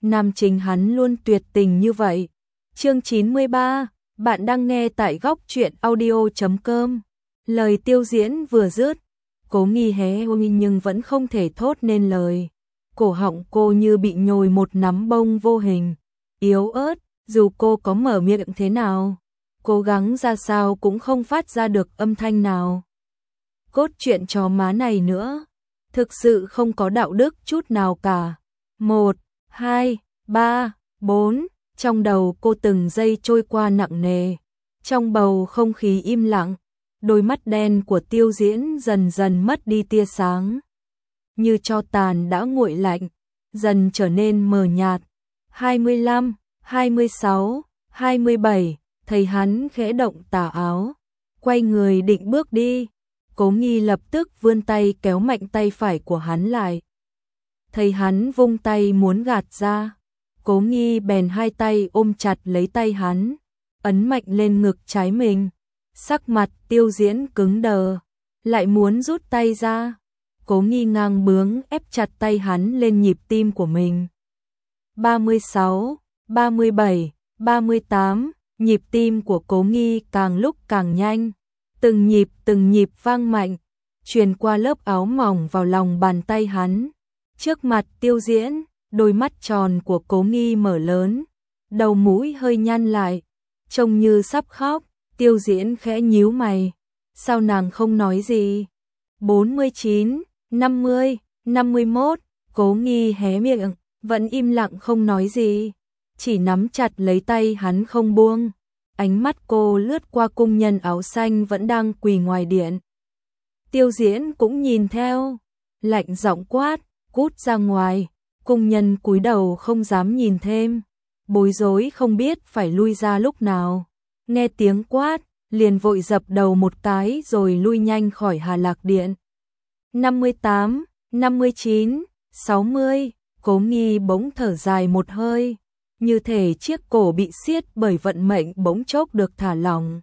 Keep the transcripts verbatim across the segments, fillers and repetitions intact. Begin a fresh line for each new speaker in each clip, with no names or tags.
nam chính hắn luôn tuyệt tình như vậy. Chương chín mươi ba, bạn đang nghe tại góc truyện audio chấm com. Lời Tiêu Diễn vừa dứt, Cố Nghi hé môi nhưng vẫn không thể thốt nên lời. Cổ họng cô như bị nhồi một nắm bông vô hình, yếu ớt, dù cô có mở miệng thế nào, cố gắng ra sao cũng không phát ra được âm thanh nào. Cốt truyện chó má này nữa, thực sự không có đạo đức chút nào cả. Một, hai, ba, bốn, trong đầu cô từng giây trôi qua nặng nề. Trong bầu không khí im lặng, đôi mắt đen của Tiêu Diễn dần dần mất đi tia sáng. Như tro tàn đã nguội lạnh, dần trở nên mờ nhạt. hai mươi lăm, hai mươi sáu, hai mươi bảy, thấy hắn khẽ động tà áo, quay người định bước đi. Cố Nghi lập tức vươn tay kéo mạnh tay phải của hắn lại. Thấy hắn vung tay muốn gạt ra, Cố Nghi bèn hai tay ôm chặt lấy tay hắn, ấn mạnh lên ngực trái mình. Sắc mặt Tiêu Diễn cứng đờ, lại muốn rút tay ra. Cố Nghi ngang bướng ép chặt tay hắn lên nhịp tim của mình. ba mươi sáu, ba mươi bảy, ba mươi tám, nhịp tim của Cố Nghi càng lúc càng nhanh. Từng nhịp từng nhịp vang mạnh, truyền qua lớp áo mỏng vào lòng bàn tay hắn. Trước mặt Tiêu Diễn, đôi mắt tròn của Cố Nghi mở lớn, đầu mũi hơi nhăn lại, trông như sắp khóc. Tiêu Diễn khẽ nhíu mày, sao nàng không nói gì? bốn mươi chín, năm mươi, năm mươi mốt, Cố Nghi hé miệng, vẫn im lặng không nói gì, chỉ nắm chặt lấy tay hắn không buông. Ánh mắt cô lướt qua cung nhân áo xanh vẫn đang quỳ ngoài điện. Tiêu Diễn cũng nhìn theo, lạnh giọng quát, cút ra ngoài. Cung nhân cúi đầu không dám nhìn thêm, bối rối không biết phải lui ra lúc nào. Nghe tiếng quát, liền vội dập đầu một cái rồi lui nhanh khỏi Hà Lạc Điện. năm mươi tám, năm mươi chín, sáu mươi, Cố Nghi bỗng thở dài một hơi, như thể chiếc cổ bị siết bởi vận mệnh bỗng chốc được thả lỏng.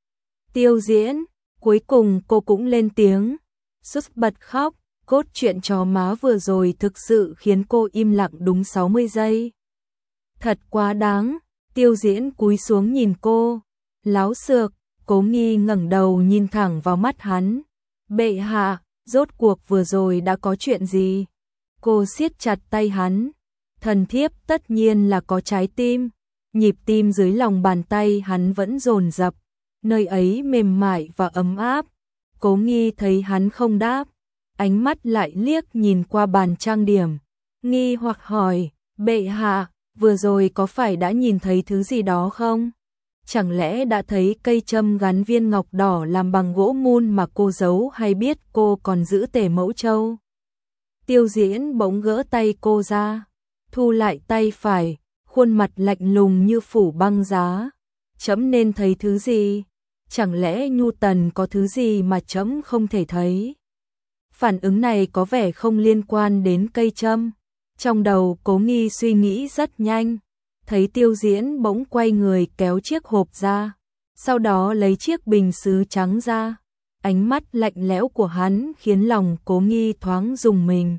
Tiêu Diễn, cuối cùng cô cũng lên tiếng, sút bật khóc. Cốt truyện chó má vừa rồi thực sự khiến cô im lặng đúng sáu mươi giây. Thật quá đáng. Tiêu Diễn cúi xuống nhìn cô, láo xược. Cố Nghi ngẩng đầu nhìn thẳng vào mắt hắn. Bệ hạ, rốt cuộc vừa rồi đã có chuyện gì? Cô siết chặt tay hắn. Thần thiếp tất nhiên là có trái tim. Nhịp tim dưới lòng bàn tay hắn vẫn dồn dập, nơi ấy mềm mại và ấm áp. Cố Nghi thấy hắn không đáp, ánh mắt lại liếc nhìn qua bàn trang điểm, nghi hoặc hỏi, bệ hạ, vừa rồi có phải đã nhìn thấy thứ gì đó không? Chẳng lẽ đã thấy cây châm gắn viên ngọc đỏ làm bằng gỗ mun mà cô giấu, hay biết cô còn giữ Tề Mẫu Châu? Tiêu Diễn bỗng gỡ tay cô ra, thu lại tay phải, khuôn mặt lạnh lùng như phủ băng giá. Trẫm nên thấy thứ gì? Chẳng lẽ Nhu Tần có thứ gì mà trẫm không thể thấy? Phản ứng này có vẻ không liên quan đến cây châm. Trong đầu Cố Nghi suy nghĩ rất nhanh, thấy Tiêu Diễn bỗng quay người kéo chiếc hộp ra, sau đó lấy chiếc bình sứ trắng ra. Ánh mắt lạnh lẽo của hắn khiến lòng Cố Nghi thoáng rùng mình.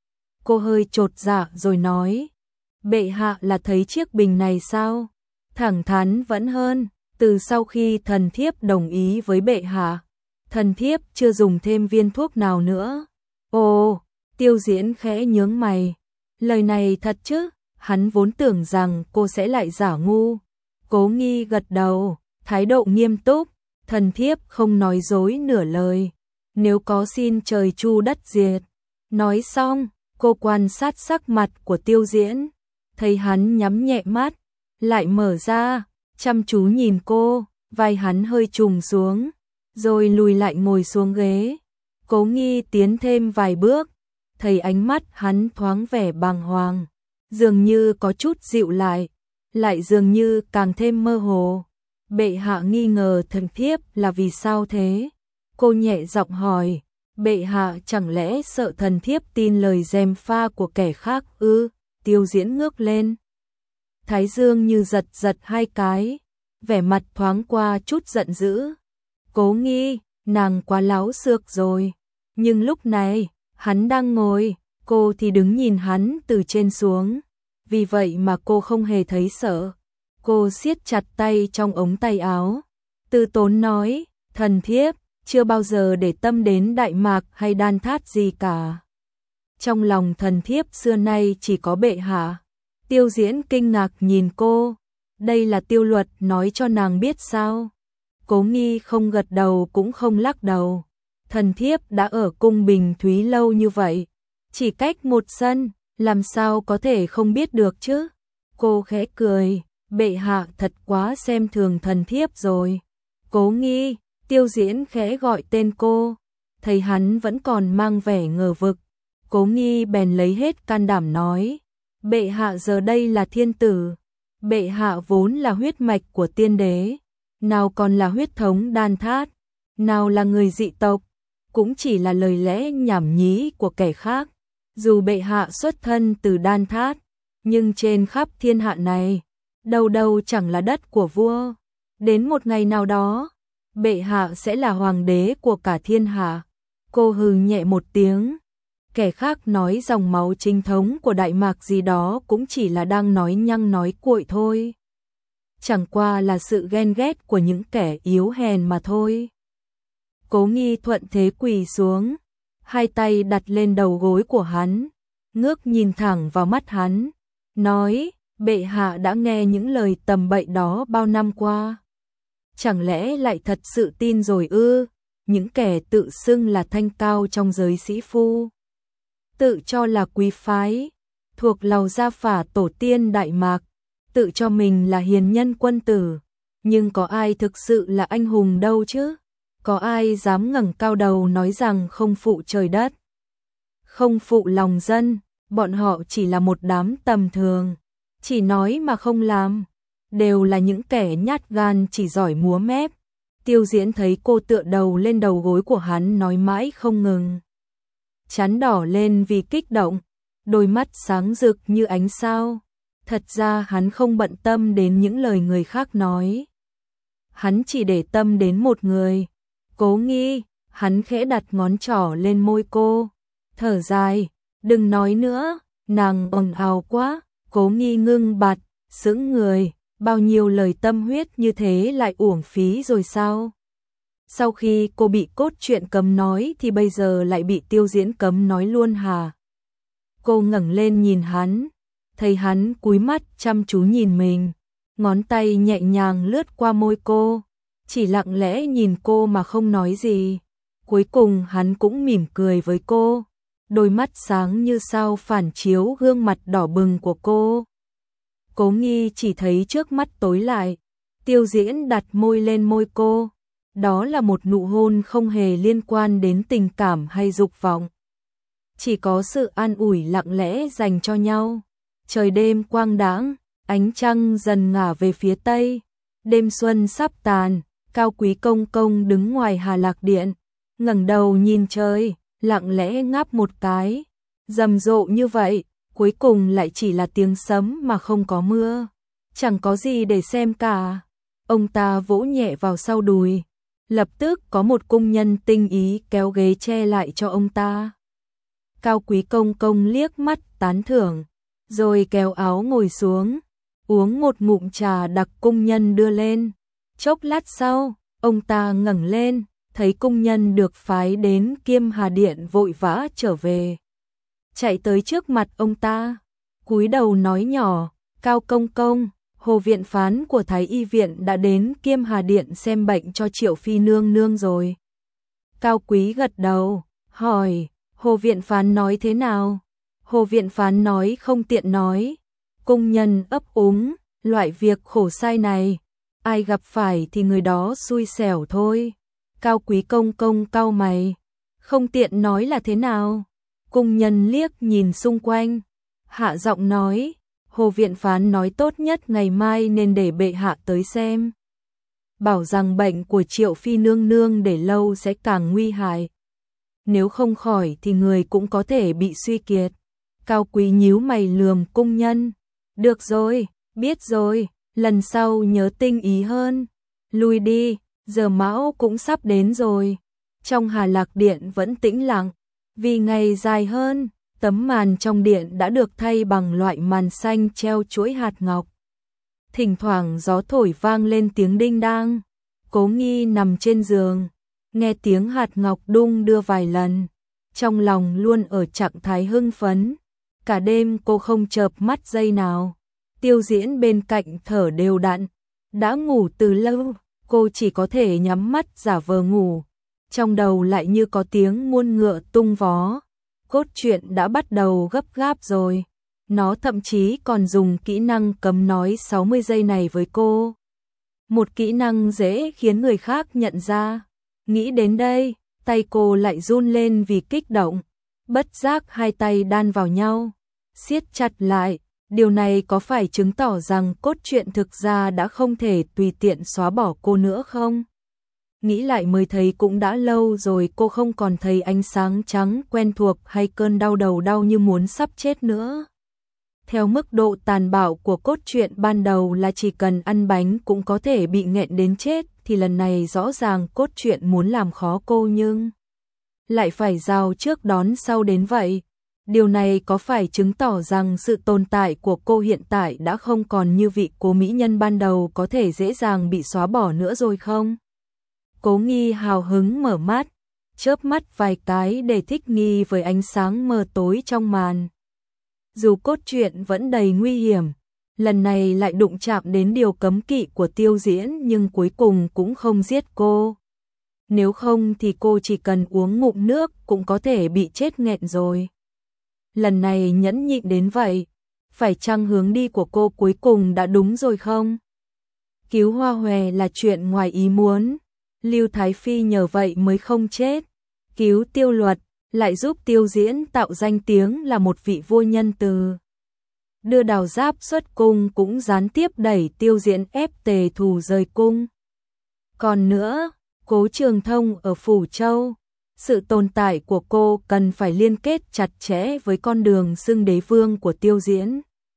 Cô hơi chột dạ rồi nói, bệ hạ là thấy chiếc bình này sao? Thẳng thắn vẫn hơn, từ sau khi thần thiếp đồng ý với bệ hạ, thần thiếp chưa dùng thêm viên thuốc nào nữa. Ồ, Tiêu Diễn khẽ nhướng mày, lời này thật chứ? Hắn vốn tưởng rằng cô sẽ lại giả ngu. Cố Nghi gật đầu, thái độ nghiêm túc, thần thiếp không nói dối nửa lời, nếu có xin trời chu đất diệt. Nói xong, cô quan sát sắc mặt của Tiêu Diễn, thấy hắn nhắm nhẹ mắt, lại mở ra, chăm chú nhìn cô, vai hắn hơi trùng xuống, rồi lùi lại ngồi xuống ghế. Cố Nghi tiến thêm vài bước, thấy ánh mắt hắn thoáng vẻ bàng hoàng, dường như có chút dịu lại, lại dường như càng thêm mơ hồ. Bệ hạ nghi ngờ thần thiếp là vì sao thế? Cô nhẹ giọng hỏi, bệ hạ chẳng lẽ sợ thần thiếp tin lời gièm pha của kẻ khác ư? Tiêu Diễn ngước lên, thái dương như giật giật hai cái, vẻ mặt thoáng qua chút giận dữ. Cố Nghi, nàng quá láo xược rồi. Nhưng lúc này, hắn đang ngồi, cô thì đứng nhìn hắn từ trên xuống. vì vậy mà cô không hề thấy sợ. Cô siết chặt tay trong ống tay áo, từ tốn nói, thần thiếp, chưa bao giờ để tâm đến Đại Mạc hay Đan Thát gì cả. Trong lòng thần thiếp xưa nay chỉ có bệ hạ. Tiêu Diễn kinh ngạc nhìn cô, đây là Tiêu Luật nói cho nàng biết sao? Cố Nghi không gật đầu cũng không lắc đầu. Thần thiếp đã ở cung Bình Thúy lâu như vậy, chỉ cách một sân, làm sao có thể không biết được chứ? Cô khẽ cười, bệ hạ thật quá xem thường thần thiếp rồi. Cố Nghi, Tiêu Diễn khẽ gọi tên cô, thấy hắn vẫn còn mang vẻ ngờ vực. Cố Nghi bèn lấy hết can đảm nói, bệ hạ giờ đây là thiên tử, bệ hạ vốn là huyết mạch của tiên đế, nào còn là huyết thống Đan Thát, nào là người dị tộc, cũng chỉ là lời lẽ nhảm nhí của kẻ khác. Dù bệ hạ xuất thân từ Đan Thát, nhưng trên khắp thiên hạ này, đâu đâu chẳng là đất của vua. Đến một ngày nào đó, bệ hạ sẽ là hoàng đế của cả thiên hạ. Cô hừ nhẹ một tiếng. Kẻ khác nói dòng máu chính thống của Đại Mạc gì đó cũng chỉ là đang nói nhăng nói cuội thôi. Chẳng qua là sự ghen ghét của những kẻ yếu hèn mà thôi. Cố Nghi thuận thế quỳ xuống, hai tay đặt lên đầu gối của hắn, ngước nhìn thẳng vào mắt hắn, nói, bệ hạ đã nghe những lời tầm bậy đó bao năm qua. Chẳng lẽ lại thật sự tin rồi ư? Những kẻ tự xưng là thanh cao trong giới sĩ phu, tự cho là quý phái, thuộc lầu gia phả tổ tiên Đại Mạc, tự cho mình là hiền nhân quân tử, nhưng có ai thực sự là anh hùng đâu chứ? Có ai dám ngẩng cao đầu nói rằng không phụ trời đất, không phụ lòng dân? Bọn họ chỉ là một đám tầm thường, chỉ nói mà không làm, đều là những kẻ nhát gan chỉ giỏi múa mép. Tiêu Diễn thấy cô tựa đầu lên đầu gối của hắn nói mãi không ngừng, trán đỏ lên vì kích động, đôi mắt sáng rực như ánh sao. Thật ra hắn không bận tâm đến những lời người khác nói, hắn chỉ để tâm đến một người, Cố Nghi. Hắn khẽ đặt ngón trỏ lên môi cô, thở dài, đừng nói nữa, nàng ồn ào quá. Cố Nghi ngưng bặt, sững người, bao nhiêu lời tâm huyết như thế lại uổng phí rồi sao? Sau khi cô bị cốt truyện cấm nói thì bây giờ lại bị Tiêu Diễn cấm nói luôn hả? Cô ngẩng lên nhìn hắn, thấy hắn cúi mắt chăm chú nhìn mình, ngón tay nhẹ nhàng lướt qua môi cô, chỉ lặng lẽ nhìn cô mà không nói gì. Cuối cùng hắn cũng mỉm cười với cô, đôi mắt sáng như sao phản chiếu gương mặt đỏ bừng của cô. Cố Nghi chỉ thấy trước mắt tối lại, Tiêu Diễn đặt môi lên môi cô, đó là một nụ hôn không hề liên quan đến tình cảm hay dục vọng, chỉ có sự an ủi lặng lẽ dành cho nhau. Trời đêm quang đãng, ánh trăng dần ngả về phía tây, đêm xuân sắp tàn. Cao Quý công công đứng ngoài Hà Lạc Điện, ngẩng đầu nhìn trời, lặng lẽ ngáp một cái. Rầm rộ như vậy, cuối cùng lại chỉ là tiếng sấm mà không có mưa, chẳng có gì để xem cả. Ông ta vỗ nhẹ vào sau đùi, lập tức có một cung nhân tinh ý kéo ghế che lại cho ông ta. Cao Quý công công liếc mắt tán thưởng, rồi kéo áo ngồi xuống, uống một ngụm trà đặc cung nhân đưa lên. Chốc lát sau, ông ta ngẩng lên, thấy cung nhân được phái đến Kiêm Hà Điện vội vã trở về, chạy tới trước mặt ông ta, cúi đầu nói nhỏ, Cao công công, Hồ viện phán của Thái Y viện đã đến Kiêm Hà Điện xem bệnh cho Triệu phi nương nương rồi. Cao Quý gật đầu, hỏi, Hồ viện phán nói thế nào? Hồ viện phán nói không tiện nói. Cung nhân ấp úng, loại việc khổ sai này, ai gặp phải thì người đó xui xẻo thôi. Cao Quý công công cau mày, không tiện nói là thế nào? Cung nhân liếc nhìn xung quanh, hạ giọng nói, Hồ viện phán nói tốt nhất ngày mai nên để bệ hạ tới xem. Bảo rằng bệnh của Triệu phi nương nương để lâu sẽ càng nguy hại, nếu không khỏi thì người cũng có thể bị suy kiệt. Cao Quý nhíu mày lườm cung nhân, được rồi, biết rồi, lần sau nhớ tinh ý hơn. Lui đi, giờ mão cũng sắp đến rồi. Trong Hà Lạc Điện vẫn tĩnh lặng, vì ngày dài hơn, Tấm màn trong điện đã được thay bằng loại màn xanh treo chuỗi hạt ngọc. Thỉnh thoảng gió thổi vang lên tiếng đinh đang. Cố Nghi nằm trên giường, nghe tiếng hạt ngọc đung đưa vài lần, trong lòng luôn ở trạng thái hưng phấn. Cả đêm cô không chợp mắt giây nào. Tiêu Diễn bên cạnh thở đều đặn, đã ngủ từ lâu, cô chỉ có thể nhắm mắt giả vờ ngủ. Trong đầu lại như có tiếng muôn ngựa tung vó. Cốt truyện đã bắt đầu gấp gáp rồi. Nó thậm chí còn dùng kỹ năng cấm nói sáu mươi giây này với cô. Một kỹ năng dễ khiến người khác nhận ra. Nghĩ đến đây, tay cô lại run lên vì kích động. Bất giác hai tay đan vào nhau, siết chặt lại. Điều này có phải chứng tỏ rằng cốt truyện thực ra đã không thể tùy tiện xóa bỏ cô nữa không? Nghĩ lại mới thấy cũng đã lâu rồi cô không còn thấy ánh sáng trắng quen thuộc hay cơn đau đầu đau như muốn sắp chết nữa. Theo mức độ tàn bạo của cốt truyện ban đầu là chỉ cần ăn bánh cũng có thể bị nghẹn đến chết, thì lần này rõ ràng cốt truyện muốn làm khó cô nhưng lại phải rào trước đón sau đến vậy. Điều này có phải chứng tỏ rằng sự tồn tại của cô hiện tại đã không còn như vị Cố mỹ nhân ban đầu có thể dễ dàng bị xóa bỏ nữa rồi không? Cố Nghi hào hứng mở mắt, chớp mắt vài cái để thích nghi với ánh sáng mờ tối trong màn. Dù cốt truyện vẫn đầy nguy hiểm, lần này lại đụng chạm đến điều cấm kỵ của Tiêu Diễn nhưng cuối cùng cũng không giết cô. Nếu không thì cô chỉ cần uống ngụm nước cũng có thể bị chết nghẹn rồi. Lần này nhẫn nhịn đến vậy, phải chăng hướng đi của cô cuối cùng đã đúng rồi không? Cứu Hoa Hòe là chuyện ngoài ý muốn, Lưu Thái Phi nhờ vậy mới không chết. Cứu Tiêu Luật lại giúp Tiêu Diễn tạo danh tiếng là một vị vua nhân từ. Đưa Đào Giáp xuất cung cũng gián tiếp đẩy Tiêu Diễn ép Tề Thù rời cung. Còn nữa, Cố Trường Thông ở Phủ Châu, sự tồn tại của cô cần phải liên kết chặt chẽ với con đường xưng đế vương của Tiêu Diễn.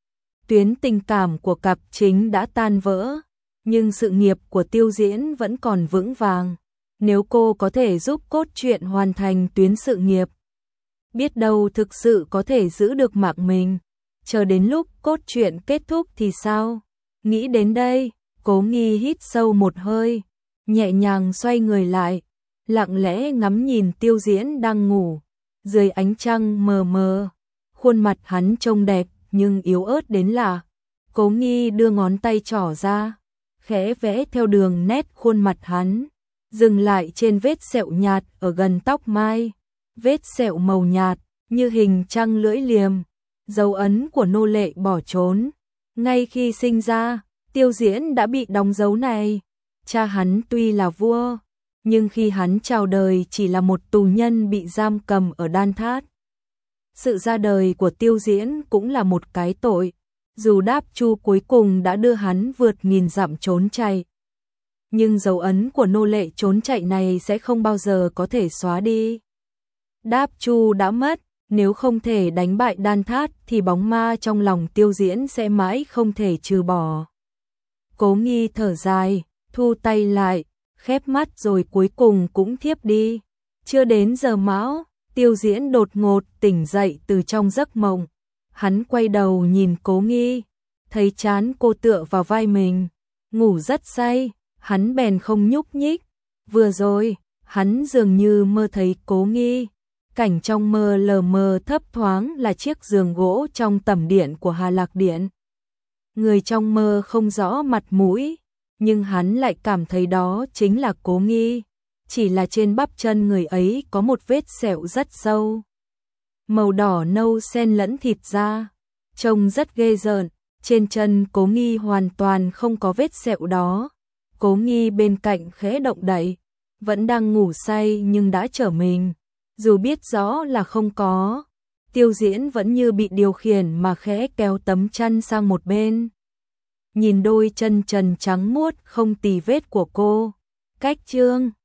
Tuyến tình cảm của cặp chính đã tan vỡ, nhưng sự nghiệp của Tiêu Diễn vẫn còn vững vàng. Nếu cô có thể giúp cốt truyện hoàn thành tuyến sự nghiệp, biết đâu thực sự có thể giữ được mạng mình. Chờ đến lúc cốt truyện kết thúc thì sao? Nghĩ đến đây, Cố Nghi hít sâu một hơi, nhẹ nhàng xoay người lại, lặng lẽ ngắm nhìn Tiêu Diễn đang ngủ. Dưới ánh trăng mờ mờ, khuôn mặt hắn trông đẹp nhưng yếu ớt đến lạ. Cố Nghi đưa ngón tay trỏ ra, khẽ vẽ theo đường nét khuôn mặt hắn, dừng lại trên vết sẹo nhạt ở gần tóc mai. Vết sẹo màu nhạt như hình trăng lưỡi liềm, dấu ấn của nô lệ bỏ trốn. Ngay khi sinh ra, Tiêu Diễn đã bị đóng dấu này. Cha hắn tuy là vua, nhưng khi hắn chào đời chỉ là một tù nhân bị giam cầm ở Đan Thát. Sự ra đời của Tiêu Diễn cũng là một cái tội, dù Đáp Chu cuối cùng đã đưa hắn vượt nghìn dặm trốn chạy. Nhưng dấu ấn của nô lệ trốn chạy này sẽ không bao giờ có thể xóa đi. Đáp Chu đã mất, nếu không thể đánh bại Đan Thát thì bóng ma trong lòng Tiêu Diễn sẽ mãi không thể trừ bỏ. Cố Nghi thở dài, thu tay lại, khép mắt rồi cuối cùng cũng thiếp đi. Chưa đến giờ mão, Tiêu Diễn đột ngột tỉnh dậy từ trong giấc mộng. Hắn quay đầu nhìn Cố Nghi, thấy trán cô tựa vào vai mình, ngủ rất say, hắn bèn không nhúc nhích. Vừa rồi, hắn dường như mơ thấy Cố Nghi. Cảnh trong mơ lờ mờ thấp thoáng là chiếc giường gỗ trong tẩm điện của Hà Lạc Điện. Người trong mơ không rõ mặt mũi, nhưng hắn lại cảm thấy đó chính là Cố Nghi. Chỉ là trên bắp chân người ấy có một vết sẹo rất sâu, màu đỏ nâu xen lẫn thịt da, trông rất ghê rợn. Trên chân Cố Nghi hoàn toàn không có vết sẹo đó. Cố Nghi bên cạnh khẽ động đậy, vẫn đang ngủ say nhưng đã trở mình. Dù biết rõ là không có, Tiêu Diễn vẫn như bị điều khiển mà khẽ kéo tấm chăn sang một bên. Nhìn đôi chân trần trắng muốt không tì vết của cô, cách chương